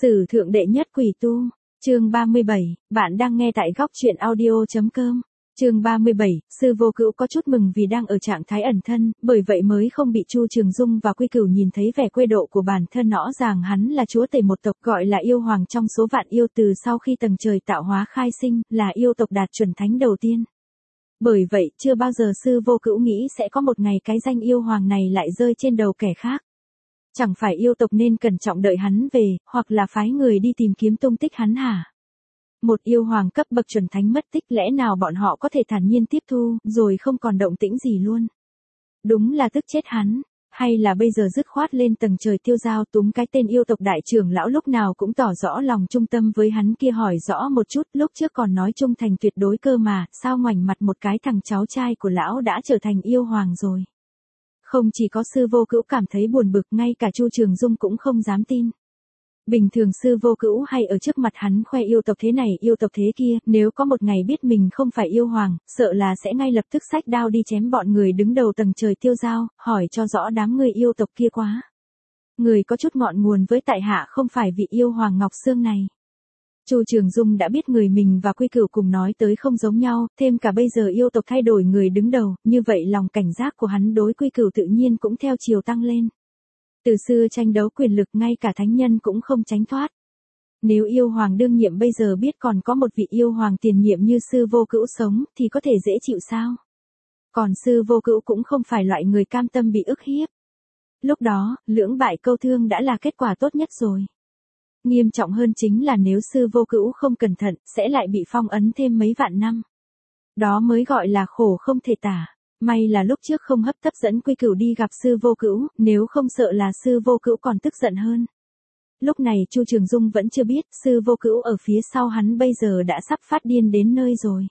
Sử thượng đệ nhất quỷ tu, chương 37, bạn đang nghe tại góc truyện audio.com. Chương 37, Sư Vô Cữu có chút mừng vì đang ở trạng thái ẩn thân, bởi vậy mới không bị Chu Trường Dung và Quy Cửu nhìn thấy vẻ quê độ của bản thân. Rõ ràng hắn là chúa tể một tộc gọi là yêu hoàng trong số vạn yêu, từ sau khi tầng trời tạo hóa khai sinh, là yêu tộc đạt chuẩn thánh đầu tiên. Bởi vậy, chưa bao giờ Sư Vô Cữu nghĩ sẽ có một ngày cái danh yêu hoàng này lại rơi trên đầu kẻ khác. Chẳng phải yêu tộc nên cẩn trọng đợi hắn về, hoặc là phái người đi tìm kiếm tung tích hắn hả? Một yêu hoàng cấp bậc chuẩn thánh mất tích, lẽ nào bọn họ có thể thản nhiên tiếp thu, rồi không còn động tĩnh gì luôn? Đúng là tức chết hắn. Hay là bây giờ dứt khoát lên tầng trời tiêu giao túm cái tên yêu tộc đại trưởng lão lúc nào cũng tỏ rõ lòng trung tâm với hắn kia, hỏi rõ một chút, lúc trước còn nói trung thành tuyệt đối cơ mà, sao ngoảnh mặt một cái thằng cháu trai của lão đã trở thành yêu hoàng rồi? Không chỉ có Sư Vô Cữu cảm thấy buồn bực, ngay cả Chu Trường Dung cũng không dám tin. Bình thường Sư Vô Cữu hay ở trước mặt hắn khoe yêu tộc thế này yêu tộc thế kia, nếu có một ngày biết mình không phải yêu hoàng, sợ là sẽ ngay lập tức xách đao đi chém bọn người đứng đầu tầng trời tiêu giao, hỏi cho rõ đám người yêu tộc kia quá. Người có chút ngọn nguồn với tại hạ không phải vị yêu hoàng Ngọc Sương này. Chu Trường Dung đã biết người mình và Quy Cửu cùng nói tới không giống nhau, thêm cả bây giờ yêu tộc thay đổi người đứng đầu, như vậy lòng cảnh giác của hắn đối Quy Cửu tự nhiên cũng theo chiều tăng lên. Từ xưa tranh đấu quyền lực ngay cả thánh nhân cũng không tránh thoát. Nếu yêu hoàng đương nhiệm bây giờ biết còn có một vị yêu hoàng tiền nhiệm như Sư Vô Cữu sống thì có thể dễ chịu sao? Còn Sư Vô Cữu cũng không phải loại người cam tâm bị ức hiếp. Lúc đó, lưỡng bại câu thương đã là kết quả tốt nhất rồi. Nghiêm trọng hơn chính là nếu Sư Vô Cữu không cẩn thận, sẽ lại bị phong ấn thêm mấy vạn năm. Đó mới gọi là khổ không thể tả. May là lúc trước không hấp tấp dẫn Quy Cửu đi gặp Sư Vô Cữu, nếu không sợ là Sư Vô Cữu còn tức giận hơn. Lúc này Chu Trường Dung vẫn chưa biết, Sư Vô Cữu ở phía sau hắn bây giờ đã sắp phát điên đến nơi rồi.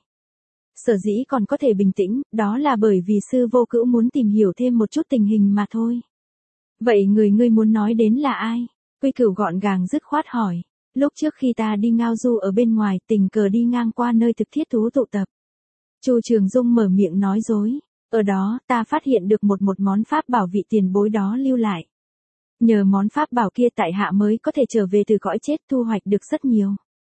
Sở dĩ còn có thể bình tĩnh, đó là bởi vì Sư Vô Cữu muốn tìm hiểu thêm một chút tình hình mà thôi. Vậy ngươi muốn nói đến là ai? Quy Cửu gọn gàng dứt khoát hỏi. Lúc trước khi ta đi ngao du ở bên ngoài, tình cờ đi ngang qua nơi thực thiết thú tụ tập. Chu Trường Dung mở miệng nói dối. Ở đó, ta phát hiện được một món pháp bảo vị tiền bối đó lưu lại. Nhờ món pháp bảo kia tại hạ mới có thể trở về từ cõi chết, thu hoạch được rất nhiều.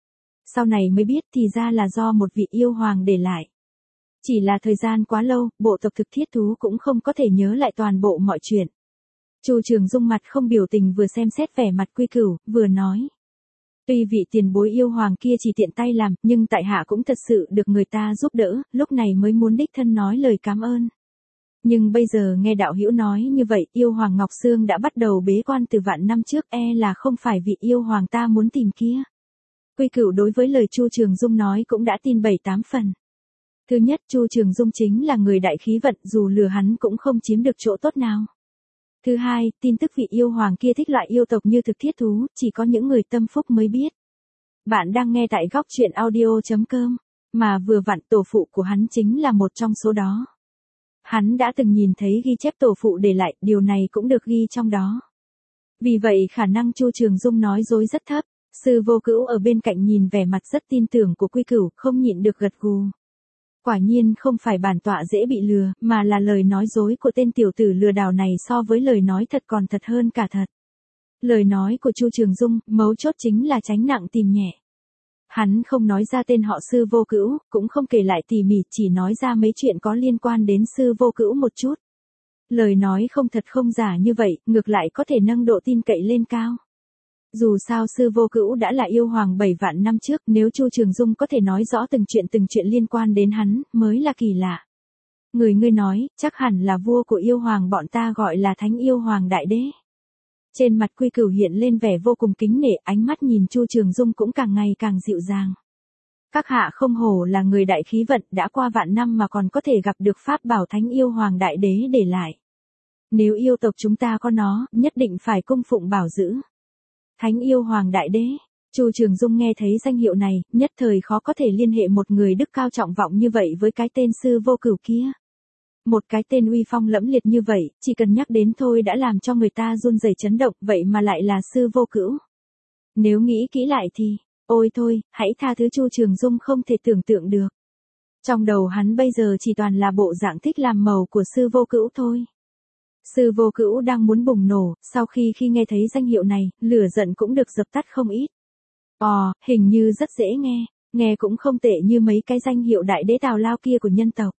Sau này mới biết thì ra là do một vị yêu hoàng để lại. Chỉ là thời gian quá lâu, bộ tộc thực thiết thú cũng không có thể nhớ lại toàn bộ mọi chuyện. Chu Trường Dung mặt không biểu tình vừa xem xét vẻ mặt Quy Cửu, vừa nói. Tuy vị tiền bối yêu hoàng kia chỉ tiện tay làm, nhưng tại hạ cũng thật sự được người ta giúp đỡ, lúc này mới muốn đích thân nói lời cảm ơn. Nhưng bây giờ nghe đạo hữu nói như vậy, yêu hoàng Ngọc Sương đã bắt đầu bế quan từ vạn năm trước, là không phải vị yêu hoàng ta muốn tìm kia. Quy Cửu đối với lời Chu Trường Dung nói cũng đã tin 7-8 phần. Thứ nhất, Chu Trường Dung chính là người đại khí vận, dù lừa hắn cũng không chiếm được chỗ tốt nào. Thứ hai, tin tức vị yêu hoàng kia thích loại yêu tộc như thực thiết thú, chỉ có những người tâm phúc mới biết. Bạn đang nghe tại góc truyện audio.com, mà vừa vặn tổ phụ của hắn chính là một trong số đó. Hắn đã từng nhìn thấy ghi chép tổ phụ để lại, điều này cũng được ghi trong đó. Vì vậy khả năng Chu Trường Dung nói dối rất thấp. Sư Vô Cữu ở bên cạnh nhìn vẻ mặt rất tin tưởng của Quy Cửu, không nhịn được gật gù. Quả nhiên không phải bản tọa dễ bị lừa, mà là lời nói dối của tên tiểu tử lừa đảo này so với lời nói thật còn thật hơn cả thật. Lời nói của Chu Trường Dung, mấu chốt chính là tránh nặng tìm nhẹ. Hắn không nói ra tên họ Sư Vô Cữu, cũng không kể lại tỉ mỉ, chỉ nói ra mấy chuyện có liên quan đến Sư Vô Cữu một chút. Lời nói không thật không giả như vậy, ngược lại có thể nâng độ tin cậy lên cao. Dù sao Sư Vô Cữu đã là yêu hoàng 7 vạn năm trước, nếu Chu Trường Dung có thể nói rõ từng chuyện liên quan đến hắn, mới là kỳ lạ. Ngươi nói, chắc hẳn là vua của yêu hoàng bọn ta gọi là Thánh Yêu Hoàng Đại Đế. Trên mặt Quy Cửu hiện lên vẻ vô cùng kính nể, ánh mắt nhìn Chu Trường Dung cũng càng ngày càng dịu dàng. Các hạ không hổ là người đại khí vận, đã qua vạn năm mà còn có thể gặp được pháp bảo Thánh Yêu Hoàng Đại Đế để lại. Nếu yêu tộc chúng ta có nó, nhất định phải cung phụng bảo giữ. Thánh Yêu Hoàng Đại Đế. Chu Trường Dung nghe thấy danh hiệu này, nhất thời khó có thể liên hệ một người đức cao trọng vọng như vậy với cái tên Sư Vô Cửu kia. Một cái tên uy phong lẫm liệt như vậy, chỉ cần nhắc đến thôi đã làm cho người ta run rẩy chấn động, vậy mà lại là Sư Vô Cữu. Nếu nghĩ kỹ lại thì, ôi thôi, hãy tha thứ. Chu Trường Dung không thể tưởng tượng được. Trong đầu hắn bây giờ chỉ toàn là bộ dạng thích làm màu của Sư Vô Cữu thôi. Sư Vô Cữu đang muốn bùng nổ, sau khi nghe thấy danh hiệu này, lửa giận cũng được dập tắt không ít. Hình như rất dễ nghe cũng không tệ như mấy cái danh hiệu đại đế tào lao kia của nhân tộc.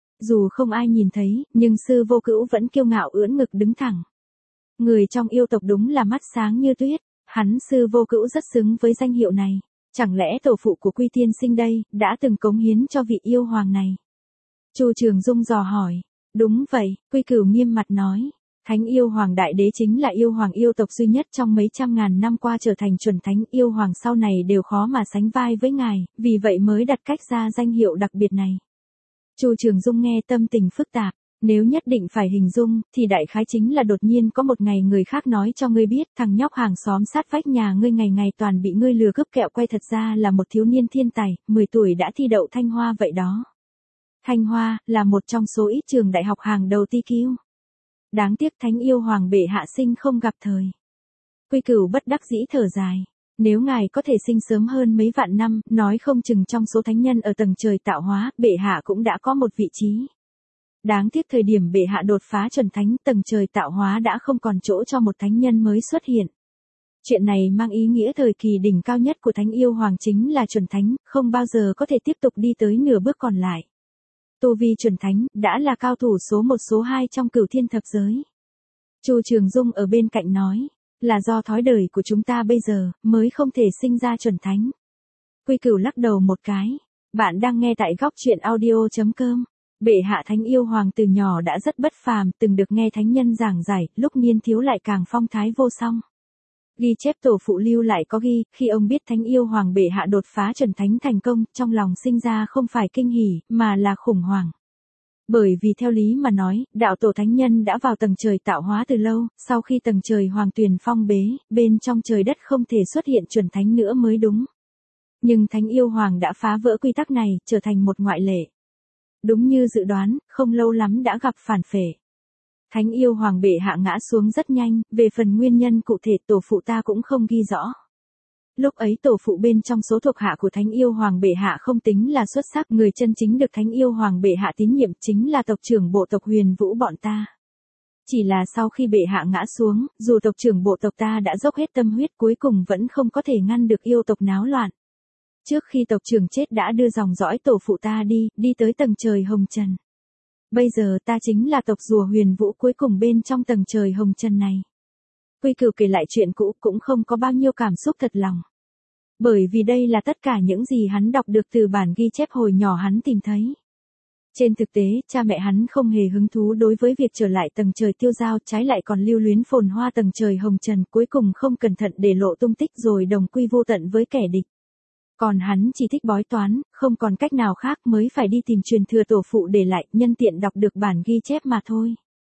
Dù không ai nhìn thấy, nhưng Sư Vô Cữu vẫn kiêu ngạo ưỡn ngực đứng thẳng. Người trong yêu tộc đúng là mắt sáng như tuyết, hắn Sư Vô Cữu rất xứng với danh hiệu này. Chẳng lẽ tổ phụ của Quy Tiên Sinh đây, đã từng cống hiến cho vị yêu hoàng này? Chu Trường Dung dò hỏi. Đúng vậy, Quy Cửu nghiêm mặt nói. Thánh yêu hoàng đại đế chính là yêu hoàng yêu tộc duy nhất trong mấy trăm ngàn năm qua trở thành chuẩn thánh, yêu hoàng sau này đều khó mà sánh vai với ngài, vì vậy mới đặt cách ra danh hiệu đặc biệt này. Chu Trường Dung nghe tâm tình phức tạp, nếu nhất định phải hình dung, thì đại khái chính là đột nhiên có một ngày người khác nói cho ngươi biết thằng nhóc hàng xóm sát vách nhà ngươi ngày ngày toàn bị ngươi lừa cướp kẹo quay thật ra là một thiếu niên thiên tài, 10 tuổi đã thi đậu Thanh Hoa vậy đó. Thanh Hoa là một trong số ít trường đại học hàng đầu TQ. Đáng tiếc thánh yêu hoàng bệ hạ sinh không gặp thời. Quy Cửu bất đắc dĩ thở dài. Nếu ngài có thể sinh sớm hơn mấy vạn năm, nói không chừng trong số thánh nhân ở tầng trời tạo hóa, bệ hạ cũng đã có một vị trí. Đáng tiếc thời điểm bệ hạ đột phá chuẩn thánh, tầng trời tạo hóa đã không còn chỗ cho một thánh nhân mới xuất hiện. Chuyện này mang ý nghĩa thời kỳ đỉnh cao nhất của thánh yêu hoàng chính là chuẩn thánh, không bao giờ có thể tiếp tục đi tới nửa bước còn lại. Tu vi chuẩn thánh, đã là cao thủ số 1 số 2 trong cửu thiên thập giới. Chu Trường Dung ở bên cạnh nói, là do thói đời của chúng ta bây giờ, mới không thể sinh ra chuẩn thánh. Quy Cửu lắc đầu một cái, bạn đang nghe tại góc truyện audio.com. Bệ hạ thánh yêu hoàng từ nhỏ đã rất bất phàm, từng được nghe thánh nhân giảng giải, lúc niên thiếu lại càng phong thái vô song. Ghi chép tổ phụ lưu lại có ghi, khi ông biết thánh yêu hoàng bệ hạ đột phá chuẩn thánh thành công, trong lòng sinh ra không phải kinh hỉ, mà là khủng hoảng. Bởi vì theo lý mà nói, đạo tổ thánh nhân đã vào tầng trời tạo hóa từ lâu, sau khi tầng trời hoàng tuyền phong bế, bên trong trời đất không thể xuất hiện chuẩn thánh nữa mới đúng. Nhưng thánh yêu hoàng đã phá vỡ quy tắc này, trở thành một ngoại lệ. Đúng như dự đoán, không lâu lắm đã gặp phản phệ. Thánh yêu hoàng bệ hạ ngã xuống rất nhanh, về phần nguyên nhân cụ thể tổ phụ ta cũng không ghi rõ. Lúc ấy tổ phụ bên trong số thuộc hạ của thánh yêu hoàng bệ hạ không tính là xuất sắc, người chân chính được thánh yêu hoàng bệ hạ tín nhiệm chính là tộc trưởng bộ tộc Huyền Vũ bọn ta. Chỉ là sau khi bệ hạ ngã xuống, dù tộc trưởng bộ tộc ta đã dốc hết tâm huyết cuối cùng vẫn không có thể ngăn được yêu tộc náo loạn. Trước khi tộc trưởng chết đã đưa dòng dõi tổ phụ ta đi tới tầng trời hồng trần. Bây giờ ta chính là tộc rùa Huyền Vũ cuối cùng bên trong tầng trời hồng trần này. Quy Cửu kể lại chuyện cũ cũng không có bao nhiêu cảm xúc thật lòng. Bởi vì đây là tất cả những gì hắn đọc được từ bản ghi chép hồi nhỏ hắn tìm thấy. Trên thực tế, cha mẹ hắn không hề hứng thú đối với việc trở lại tầng trời tiêu giao, trái lại còn lưu luyến phồn hoa tầng trời hồng trần, cuối cùng không cẩn thận để lộ tung tích rồi đồng quy vô tận với kẻ địch. Còn hắn chỉ thích bói toán, không còn cách nào khác mới phải đi tìm truyền thừa tổ phụ để lại, nhân tiện đọc được bản ghi chép mà thôi.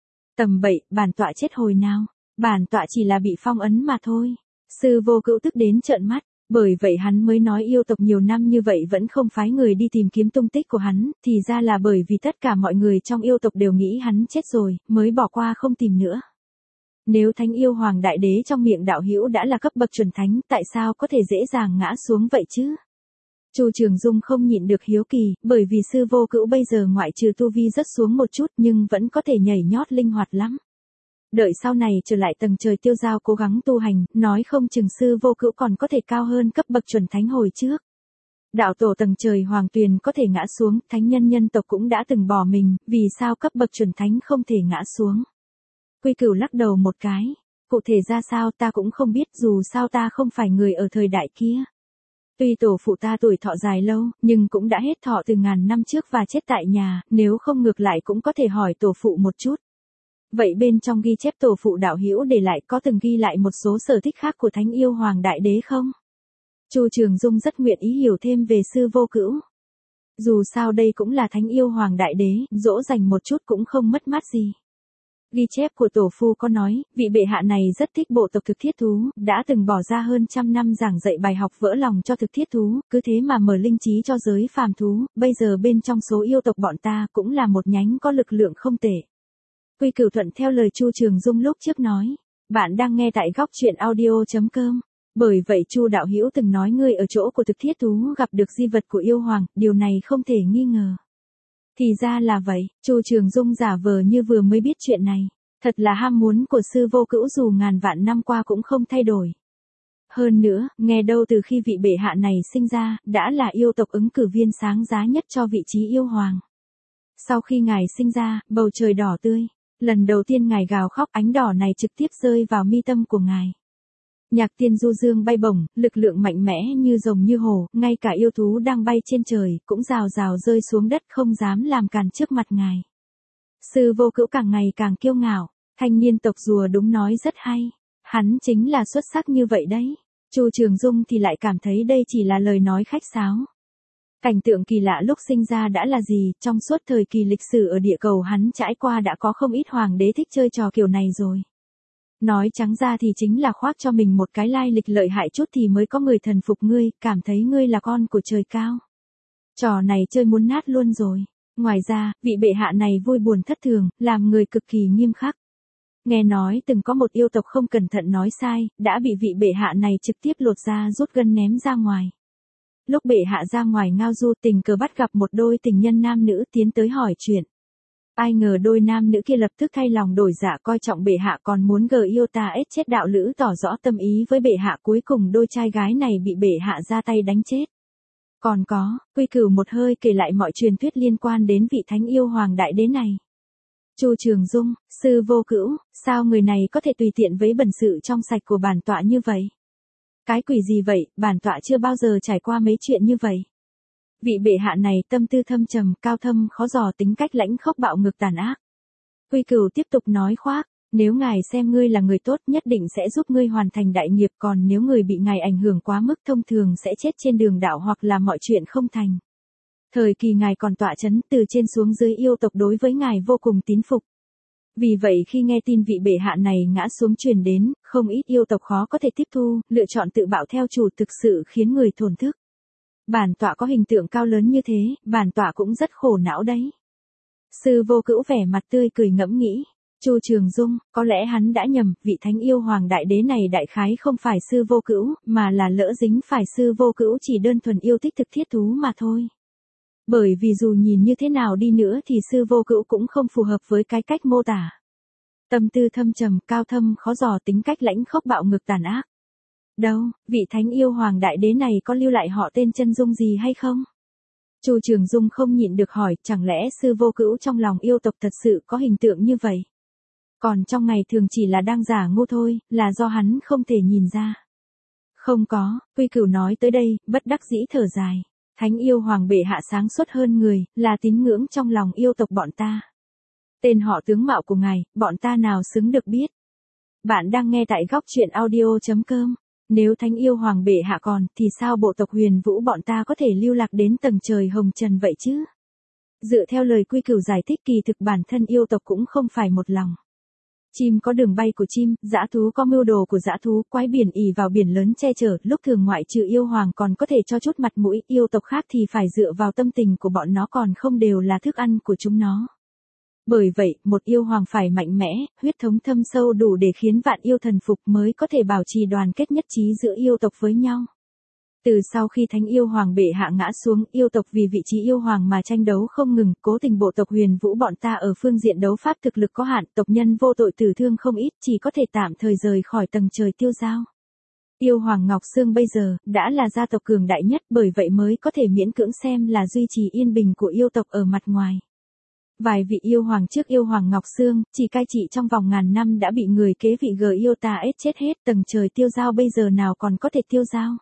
Tầm bậy, bản tọa chết hồi nào, bản tọa chỉ là bị phong ấn mà thôi. Sư Vô Cữu tức đến trợn mắt, bởi vậy hắn mới nói yêu tộc nhiều năm như vậy vẫn không phái người đi tìm kiếm tung tích của hắn, thì ra là bởi vì tất cả mọi người trong yêu tộc đều nghĩ hắn chết rồi, mới bỏ qua không tìm nữa. Nếu thánh yêu hoàng đại đế trong miệng đạo hữu đã là cấp bậc chuẩn thánh, tại sao có thể dễ dàng ngã xuống vậy chứ? Chu Trường Dung không nhịn được hiếu kỳ, bởi vì Sư Vô Cữu bây giờ ngoại trừ tu vi rất xuống một chút nhưng vẫn có thể nhảy nhót linh hoạt lắm. Đợi sau này trở lại tầng trời tiêu giao cố gắng tu hành, nói không chừng Sư Vô Cữu còn có thể cao hơn cấp bậc chuẩn thánh hồi trước. Đạo tổ tầng trời hoàng tuyền có thể ngã xuống, thánh nhân nhân tộc cũng đã từng bỏ mình, vì sao cấp bậc chuẩn thánh không thể ngã xuống? Quy Cửu lắc đầu một cái, cụ thể ra sao ta cũng không biết, dù sao ta không phải người ở thời đại kia. Tuy tổ phụ ta tuổi thọ dài lâu, nhưng cũng đã hết thọ từ ngàn năm trước và chết tại nhà, nếu không ngược lại cũng có thể hỏi tổ phụ một chút. Vậy bên trong ghi chép tổ phụ đạo hữu để lại có từng ghi lại một số sở thích khác của thánh yêu hoàng đại đế không? Chu Trường Dung rất nguyện ý hiểu thêm về Sư Vô Cữu. Dù sao đây cũng là thánh yêu hoàng đại đế, dỗ dành một chút cũng không mất mát gì. Ghi chép của tổ phu có nói, vị bệ hạ này rất thích bộ tộc thực thiết thú, đã từng bỏ ra hơn 100 năm giảng dạy bài học vỡ lòng cho thực thiết thú, cứ thế mà mở linh trí cho giới phàm thú, bây giờ bên trong số yêu tộc bọn ta cũng là một nhánh có lực lượng không tệ. Quy Cửu thuận theo lời Chu Trường Dung lúc trước nói, bạn đang nghe tại góc truyện audio.com. Bởi vậy Chu đạo hữu từng nói ngươi ở chỗ của thực thiết thú gặp được di vật của yêu hoàng, điều này không thể nghi ngờ. Thì ra là vậy, Chu Trường Dung giả vờ như vừa mới biết chuyện này. Thật là ham muốn của sư vô cữu dù ngàn vạn năm qua cũng không thay đổi. Hơn nữa, nghe đâu từ khi vị bệ hạ này sinh ra, đã là yêu tộc ứng cử viên sáng giá nhất cho vị trí yêu hoàng. Sau khi ngài sinh ra, bầu trời đỏ tươi. Lần đầu tiên ngài gào khóc ánh đỏ này trực tiếp rơi vào mi tâm của ngài. Nhạc tiên du dương bay bổng, lực lượng mạnh mẽ như rồng như hổ, ngay cả yêu thú đang bay trên trời, cũng rào rào rơi xuống đất không dám làm cản trước mặt ngài. Sư vô cữu càng ngày càng kiêu ngạo, thanh niên tộc rùa đúng nói rất hay. Hắn chính là xuất sắc như vậy đấy. Chu Trường Dung thì lại cảm thấy đây chỉ là lời nói khách sáo. Cảnh tượng kỳ lạ lúc sinh ra đã là gì, trong suốt thời kỳ lịch sử ở địa cầu hắn trải qua đã có không ít hoàng đế thích chơi trò kiểu này rồi. Nói trắng ra thì chính là khoác cho mình một cái lai lịch lợi hại chút thì mới có người thần phục ngươi, cảm thấy ngươi là con của trời cao. Trò này chơi muốn nát luôn rồi. Ngoài ra, vị bệ hạ này vui buồn thất thường, làm người cực kỳ nghiêm khắc. Nghe nói từng có một yêu tộc không cẩn thận nói sai, đã bị vị bệ hạ này trực tiếp lột da rút gân ném ra ngoài. Lúc bệ hạ ra ngoài ngao du tình cờ bắt gặp một đôi tình nhân nam nữ tiến tới hỏi chuyện. Ai ngờ đôi nam nữ kia lập tức thay lòng đổi dạ coi trọng bệ hạ còn muốn gờ yêu ta ết chết đạo lữ tỏ rõ tâm ý với bệ hạ, cuối cùng đôi trai gái này bị bệ hạ ra tay đánh chết. Còn có, Quy Cửu một hơi kể lại mọi truyền thuyết liên quan đến vị thánh yêu hoàng đại đế này. Chu Trường Dung, sư vô cữu, sao người này có thể tùy tiện với bần sự trong sạch của bản tọa như vậy? Cái quỷ gì vậy, bản tọa chưa bao giờ trải qua mấy chuyện như vậy. Vị bệ hạ này tâm tư thâm trầm, cao thâm khó dò, tính cách lãnh khốc bạo ngược tàn ác. Quy Cửu tiếp tục nói khoác, nếu ngài xem ngươi là người tốt nhất định sẽ giúp ngươi hoàn thành đại nghiệp, còn nếu người bị ngài ảnh hưởng quá mức thông thường sẽ chết trên đường đạo hoặc là mọi chuyện không thành. Thời kỳ ngài còn tọa chấn, từ trên xuống dưới yêu tộc đối với ngài vô cùng tín phục. Vì vậy khi nghe tin vị bệ hạ này ngã xuống truyền đến, không ít yêu tộc khó có thể tiếp thu, lựa chọn tự bạo theo chủ, thực sự khiến người thổn thức. Bản tọa có hình tượng cao lớn như thế, bản tọa cũng rất khổ não đấy. Sư vô cữu vẻ mặt tươi cười ngẫm nghĩ. Chu Trường Dung, có lẽ hắn đã nhầm, vị thánh yêu hoàng đại đế này đại khái không phải sư vô cữu, mà là lỡ dính phải sư vô cữu chỉ đơn thuần yêu thích thực thiết thú mà thôi. Bởi vì dù nhìn như thế nào đi nữa thì sư vô cữu cũng không phù hợp với cái cách mô tả. Tâm tư thâm trầm, cao thâm khó dò, tính cách lãnh khốc bạo ngược tàn ác. Đâu, vị thánh yêu hoàng đại đế này có lưu lại họ tên chân dung gì hay không? Chu Trường Dung không nhịn được hỏi, chẳng lẽ sư vô cữu trong lòng yêu tộc thật sự có hình tượng như vậy? Còn trong ngày thường chỉ là đang giả ngu thôi, là do hắn không thể nhìn ra. Không có, Quy Cửu nói tới đây, bất đắc dĩ thở dài. Thánh yêu hoàng bệ hạ sáng suốt hơn người, là tín ngưỡng trong lòng yêu tộc bọn ta. Tên họ tướng mạo của ngài, bọn ta nào xứng được biết. Bạn đang nghe tại góc truyện audio.com. Nếu thánh yêu hoàng bệ hạ còn, thì sao bộ tộc Huyền Vũ bọn ta có thể lưu lạc đến tầng trời hồng trần vậy chứ? Dựa theo lời Quy Cửu giải thích, kỳ thực bản thân yêu tộc cũng không phải một lòng. Chim có đường bay của chim, dã thú có mưu đồ của dã thú, quái biển ỷ vào biển lớn che chở, lúc thường ngoại trừ yêu hoàng còn có thể cho chút mặt mũi, yêu tộc khác thì phải dựa vào tâm tình của bọn nó, còn không đều là thức ăn của chúng nó. Bởi vậy, một yêu hoàng phải mạnh mẽ, huyết thống thâm sâu đủ để khiến vạn yêu thần phục mới có thể bảo trì đoàn kết nhất trí giữa yêu tộc với nhau. Từ sau khi thánh yêu hoàng bệ hạ ngã xuống, yêu tộc vì vị trí yêu hoàng mà tranh đấu không ngừng, cố tình bộ tộc Huyền Vũ bọn ta ở phương diện đấu pháp thực lực có hạn, tộc nhân vô tội tử thương không ít, chỉ có thể tạm thời rời khỏi tầng trời tiêu dao. Yêu hoàng Ngọc Sương bây giờ, đã là gia tộc cường đại nhất, bởi vậy mới có thể miễn cưỡng xem là duy trì yên bình của yêu tộc ở mặt ngoài. Vài vị yêu hoàng trước yêu hoàng Ngọc Sương, chỉ cai trị trong vòng ngàn năm đã bị người kế vị gờ yêu ta ết chết hết, tầng trời tiêu dao bây giờ nào còn có thể tiêu dao.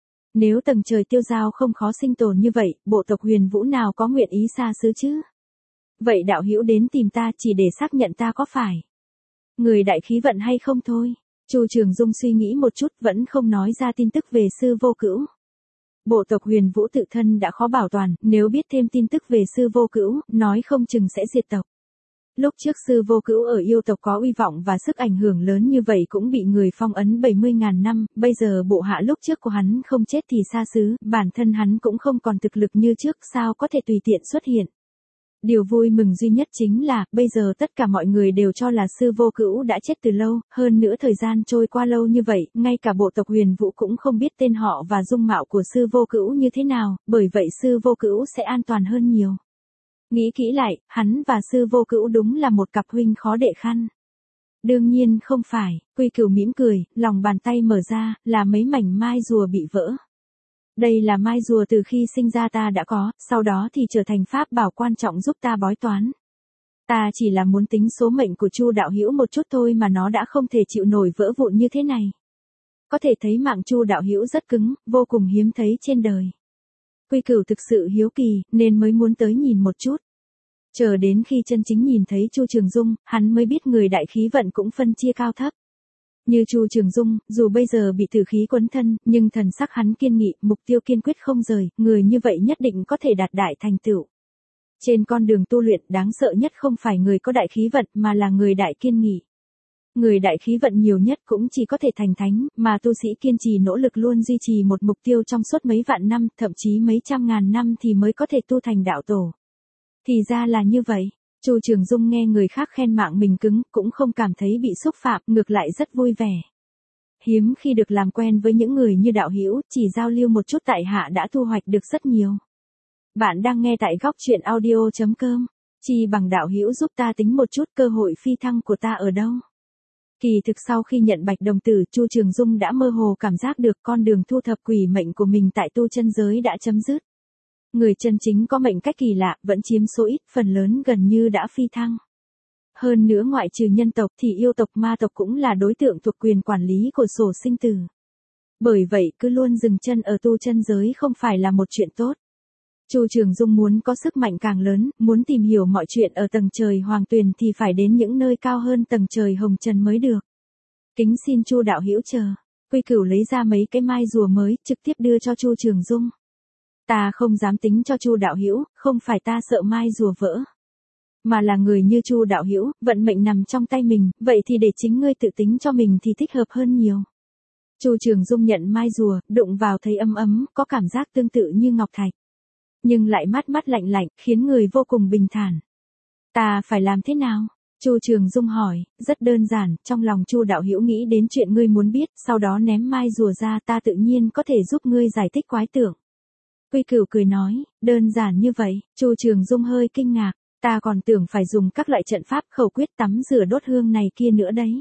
Nếu tầng trời tiêu dao không khó sinh tồn như vậy, bộ tộc Huyền Vũ nào có nguyện ý xa xứ chứ? Vậy đạo hữu đến tìm ta chỉ để xác nhận ta có phải người đại khí vận hay không thôi. Chu Trường Dung suy nghĩ một chút vẫn không nói ra tin tức về sư vô cữu. Bộ tộc Huyền Vũ tự thân đã khó bảo toàn, nếu biết thêm tin tức về sư vô cữu, nói không chừng sẽ diệt tộc. Lúc trước sư vô cữu ở yêu tộc có uy vọng và sức ảnh hưởng lớn như vậy cũng bị người phong ấn 70.000 năm, bây giờ bộ hạ lúc trước của hắn không chết thì xa xứ, bản thân hắn cũng không còn thực lực như trước, sao có thể tùy tiện xuất hiện. Điều vui mừng duy nhất chính là, bây giờ tất cả mọi người đều cho là sư vô cữu đã chết từ lâu, hơn nữa thời gian trôi qua lâu như vậy, ngay cả bộ tộc Huyền Vũ cũng không biết tên họ và dung mạo của sư vô cữu như thế nào, bởi vậy sư vô cữu sẽ an toàn hơn nhiều. Nghĩ kỹ lại, hắn và sư vô cữu đúng là một cặp huynh khó đệ khăn. Đương nhiên không phải, Quy Cửu mỉm cười, lòng bàn tay mở ra, là mấy mảnh mai rùa bị vỡ. Đây là mai rùa từ khi sinh ra ta đã có, sau đó thì trở thành pháp bảo quan trọng giúp ta bói toán. Ta chỉ là muốn tính số mệnh của Chu đạo hữu một chút thôi mà nó đã không thể chịu nổi vỡ vụn như thế này. Có thể thấy mạng Chu đạo hữu rất cứng, vô cùng hiếm thấy trên đời. Quy Cửu thực sự hiếu kỳ, nên mới muốn tới nhìn một chút. Chờ đến khi chân chính nhìn thấy Chu Trường Dung, hắn mới biết người đại khí vận cũng phân chia cao thấp. Như Chu Trường Dung, dù bây giờ bị tử khí quấn thân, nhưng thần sắc hắn kiên nghị, mục tiêu kiên quyết không rời, người như vậy nhất định có thể đạt đại thành tựu. Trên con đường tu luyện đáng sợ nhất không phải người có đại khí vận mà là người đại kiên nghị. Người đại khí vận nhiều nhất cũng chỉ có thể thành thánh, mà tu sĩ kiên trì nỗ lực luôn duy trì một mục tiêu trong suốt mấy vạn năm, thậm chí mấy trăm ngàn năm thì mới có thể tu thành đạo tổ. Thì ra là như vậy. Chu Trường Dung nghe người khác khen mạng mình cứng, cũng không cảm thấy bị xúc phạm, ngược lại rất vui vẻ. Hiếm khi được làm quen với những người như đạo hữu, chỉ giao lưu một chút tại hạ đã thu hoạch được rất nhiều. Bạn đang nghe tại góc truyện audio.com. Chi bằng đạo hữu giúp ta tính một chút cơ hội phi thăng của ta ở đâu. Kỳ thực sau khi nhận bạch đồng tử, Chu Trường Dung đã mơ hồ cảm giác được con đường thu thập quỷ mệnh của mình tại tu chân giới đã chấm dứt. Người chân chính có mệnh cách kỳ lạ, vẫn chiếm số ít, phần lớn gần như đã phi thăng. Hơn nữa ngoại trừ nhân tộc thì yêu tộc ma tộc cũng là đối tượng thuộc quyền quản lý của sổ sinh tử. Bởi vậy cứ luôn dừng chân ở tu chân giới không phải là một chuyện tốt. Chu Trường Dung muốn có sức mạnh càng lớn, muốn tìm hiểu mọi chuyện ở tầng trời hoàng tuyền thì phải đến những nơi cao hơn tầng trời hồng trần mới được. Kính xin Chu đạo hữu chờ. Quy Cửu lấy ra mấy cái mai rùa mới, trực tiếp đưa cho Chu Trường Dung. Ta không dám tính cho Chu đạo hữu, không phải ta sợ mai rùa vỡ, mà là người như Chu đạo hữu, vận mệnh nằm trong tay mình, vậy thì để chính ngươi tự tính cho mình thì thích hợp hơn nhiều. Chu Trường Dung nhận mai rùa, đụng vào thấy ấm ấm, có cảm giác tương tự như ngọc thạch, nhưng lại mát mát lạnh lạnh, khiến người vô cùng bình thản. Ta phải làm thế nào? Chu Trường Dung hỏi. Rất đơn giản, trong lòng Chu đạo hữu nghĩ đến chuyện ngươi muốn biết, sau đó ném mai rùa ra, ta tự nhiên có thể giúp ngươi giải thích quái tượng. Quy Cửu cười nói, đơn giản như vậy. Chu Trường Dung hơi kinh ngạc, ta còn tưởng phải dùng các loại trận pháp khẩu quyết tắm rửa đốt hương này kia nữa đấy.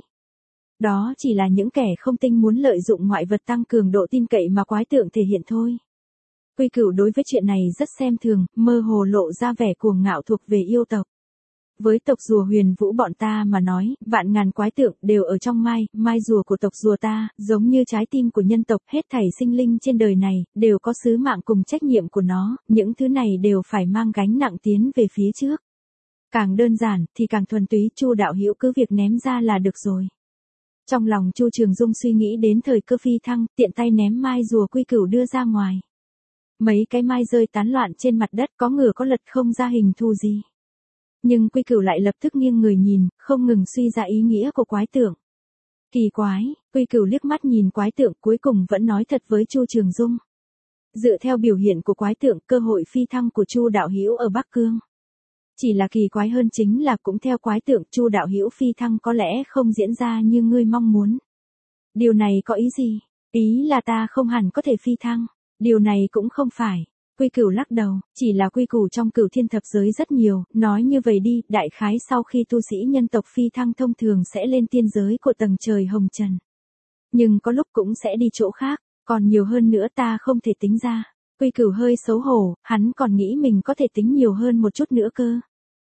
Đó chỉ là những kẻ không tinh muốn lợi dụng ngoại vật tăng cường độ tin cậy mà quái tượng thể hiện thôi. Quy Cửu đối với chuyện này rất xem thường, mơ hồ lộ ra vẻ cuồng ngạo thuộc về yêu tộc. Với tộc rùa Huyền Vũ bọn ta mà nói, vạn ngàn quái tượng đều ở trong mai rùa của tộc rùa ta, giống như trái tim của nhân tộc, hết thảy sinh linh trên đời này, đều có sứ mạng cùng trách nhiệm của nó, những thứ này đều phải mang gánh nặng tiến về phía trước. Càng đơn giản, thì càng thuần túy, Chu đạo hữu cứ việc ném ra là được rồi. Trong lòng Chu Trường Dung suy nghĩ đến thời cơ phi thăng, tiện tay ném mai rùa Quy Cửu đưa ra ngoài. Mấy cái mai rơi tán loạn trên mặt đất, có ngửa có lật không ra hình thù gì. Nhưng Quy Cửu lại lập tức nghiêng người nhìn, không ngừng suy ra ý nghĩa của quái tượng. Kỳ quái, Quy Cửu liếc mắt nhìn quái tượng, cuối cùng vẫn nói thật với Chu Trường Dung. Dựa theo biểu hiện của quái tượng, cơ hội phi thăng của Chu đạo hữu ở Bắc Cương. Chỉ là kỳ quái hơn chính là cũng theo quái tượng, Chu đạo hữu phi thăng có lẽ không diễn ra như ngươi mong muốn. Điều này có ý gì? Ý là ta không hẳn có thể phi thăng. Điều này cũng không phải. Quy Cửu lắc đầu, chỉ là quy củ trong Cửu Thiên thập giới rất nhiều, nói như vậy đi, đại khái sau khi tu sĩ nhân tộc phi thăng thông thường sẽ lên tiên giới của tầng trời hồng trần. Nhưng có lúc cũng sẽ đi chỗ khác, còn nhiều hơn nữa ta không thể tính ra. Quy Cửu hơi xấu hổ, hắn còn nghĩ mình có thể tính nhiều hơn một chút nữa cơ.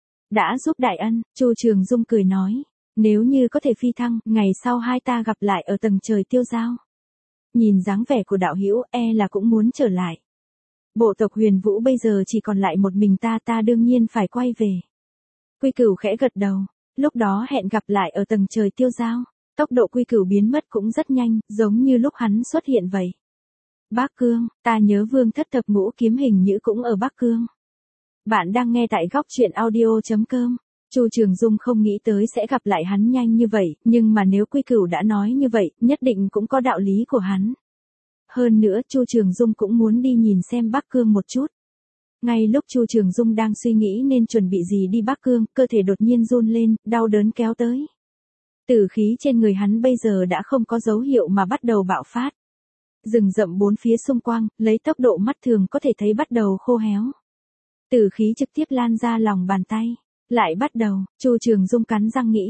Đã giúp đại ân, Chu Trường Dung cười nói, nếu như có thể phi thăng, ngày sau hai ta gặp lại ở tầng trời tiêu giao. Nhìn dáng vẻ của đạo hữu, là cũng muốn trở lại. Bộ tộc Huyền Vũ bây giờ chỉ còn lại một mình ta đương nhiên phải quay về. Quy Cửu khẽ gật đầu, lúc đó hẹn gặp lại ở tầng trời tiêu giao. Tốc độ Quy Cửu biến mất cũng rất nhanh, giống như lúc hắn xuất hiện vậy. Bắc Cương, ta nhớ Vương Thất Thập Ngũ Kiếm hình như cũng ở Bắc Cương. Bạn đang nghe tại góc truyện audio.com. Chu Trường Dung không nghĩ tới sẽ gặp lại hắn nhanh như vậy, nhưng mà nếu Quy Cửu đã nói như vậy, nhất định cũng có đạo lý của hắn. Hơn nữa, Chu Trường Dung cũng muốn đi nhìn xem Bắc Cương một chút. Ngay lúc Chu Trường Dung đang suy nghĩ nên chuẩn bị gì đi Bắc Cương, cơ thể đột nhiên run lên, đau đớn kéo tới. Tử khí trên người hắn bây giờ đã không có dấu hiệu mà bắt đầu bạo phát. Rừng rậm bốn phía xung quanh, lấy tốc độ mắt thường có thể thấy bắt đầu khô héo. Tử khí trực tiếp lan ra lòng bàn tay. Lại bắt đầu, Chu Trường Dung cắn răng nghĩ.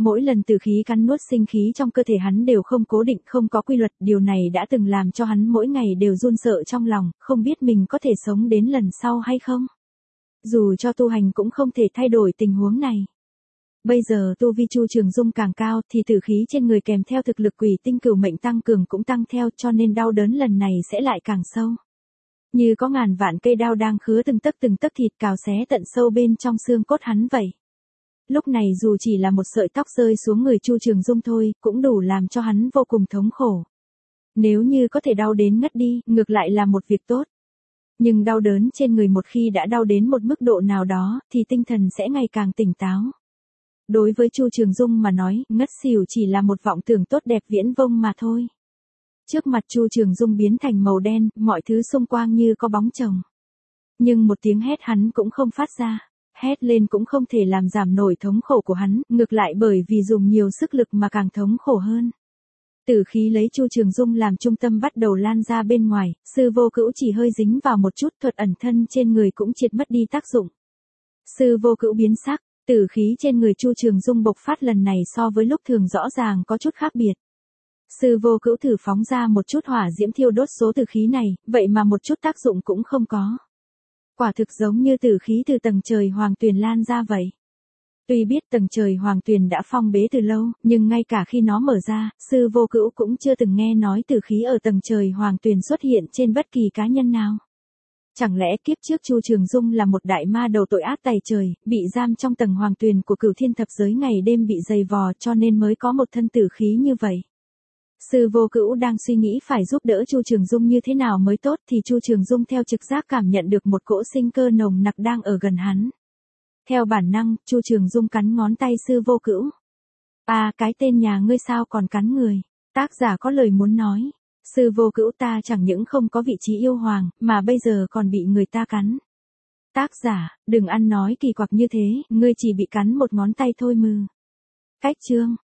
mỗi lần tử khí cắn nuốt sinh khí trong cơ thể hắn đều không cố định, không có quy luật, điều này đã từng làm cho hắn mỗi ngày đều run sợ trong lòng, không biết mình có thể sống đến lần sau hay không. Dù cho tu hành cũng không thể thay đổi tình huống này. Bây giờ tu vi Chu Trường Dung càng cao thì tử khí trên người kèm theo thực lực quỷ tinh cửu mệnh tăng cường cũng tăng theo, cho nên đau đớn lần này sẽ lại càng sâu. Như có ngàn vạn cây đao đang khứa từng tấc thịt cào xé tận sâu bên trong xương cốt hắn vậy. Lúc này dù chỉ là một sợi tóc rơi xuống người Chu Trường Dung thôi, cũng đủ làm cho hắn vô cùng thống khổ. Nếu như có thể đau đến ngất đi, ngược lại là một việc tốt. Nhưng đau đớn trên người một khi đã đau đến một mức độ nào đó, thì tinh thần sẽ ngày càng tỉnh táo. Đối với Chu Trường Dung mà nói, ngất xỉu chỉ là một vọng tưởng tốt đẹp viễn vông mà thôi. Trước mặt Chu Trường Dung biến thành màu đen, mọi thứ xung quanh như có bóng chồng. Nhưng một tiếng hét hắn cũng không phát ra. Hét lên cũng không thể làm giảm nổi thống khổ của hắn, ngược lại bởi vì dùng nhiều sức lực mà càng thống khổ hơn. Tử khí lấy Chu Trường Dung làm trung tâm bắt đầu lan ra bên ngoài, sư vô cữu chỉ hơi dính vào một chút, thuật ẩn thân trên người cũng triệt mất đi tác dụng. Sư vô cữu biến sắc, tử khí trên người Chu Trường Dung bộc phát lần này so với lúc thường rõ ràng có chút khác biệt. Sư vô cữu thử phóng ra một chút hỏa diễm thiêu đốt số tử khí này, vậy mà một chút tác dụng cũng không có. Quả thực giống như tử khí từ tầng trời hoàng tuyền lan ra vậy. Tuy biết tầng trời hoàng tuyền đã phong bế từ lâu, nhưng ngay cả khi nó mở ra, sư vô cữu cũng chưa từng nghe nói tử khí ở tầng trời hoàng tuyền xuất hiện trên bất kỳ cá nhân nào. Chẳng lẽ kiếp trước Chu Trường Dung là một đại ma đầu tội ác tày trời, bị giam trong tầng hoàng tuyền của Cửu Thiên thập giới ngày đêm bị dày vò cho nên mới có một thân tử khí như vậy. Sư vô cữu đang suy nghĩ phải giúp đỡ Chu Trường Dung như thế nào mới tốt thì Chu Trường Dung theo trực giác cảm nhận được một cỗ sinh cơ nồng nặc đang ở gần hắn. Theo bản năng, Chu Trường Dung cắn ngón tay sư vô cữu. Cái tên nhà ngươi sao còn cắn người? Tác giả có lời muốn nói. Sư vô cữu ta chẳng những không có vị trí yêu hoàng, mà bây giờ còn bị người ta cắn. Tác giả, đừng ăn nói kỳ quặc như thế, ngươi chỉ bị cắn một ngón tay thôi mừ. Cách chương.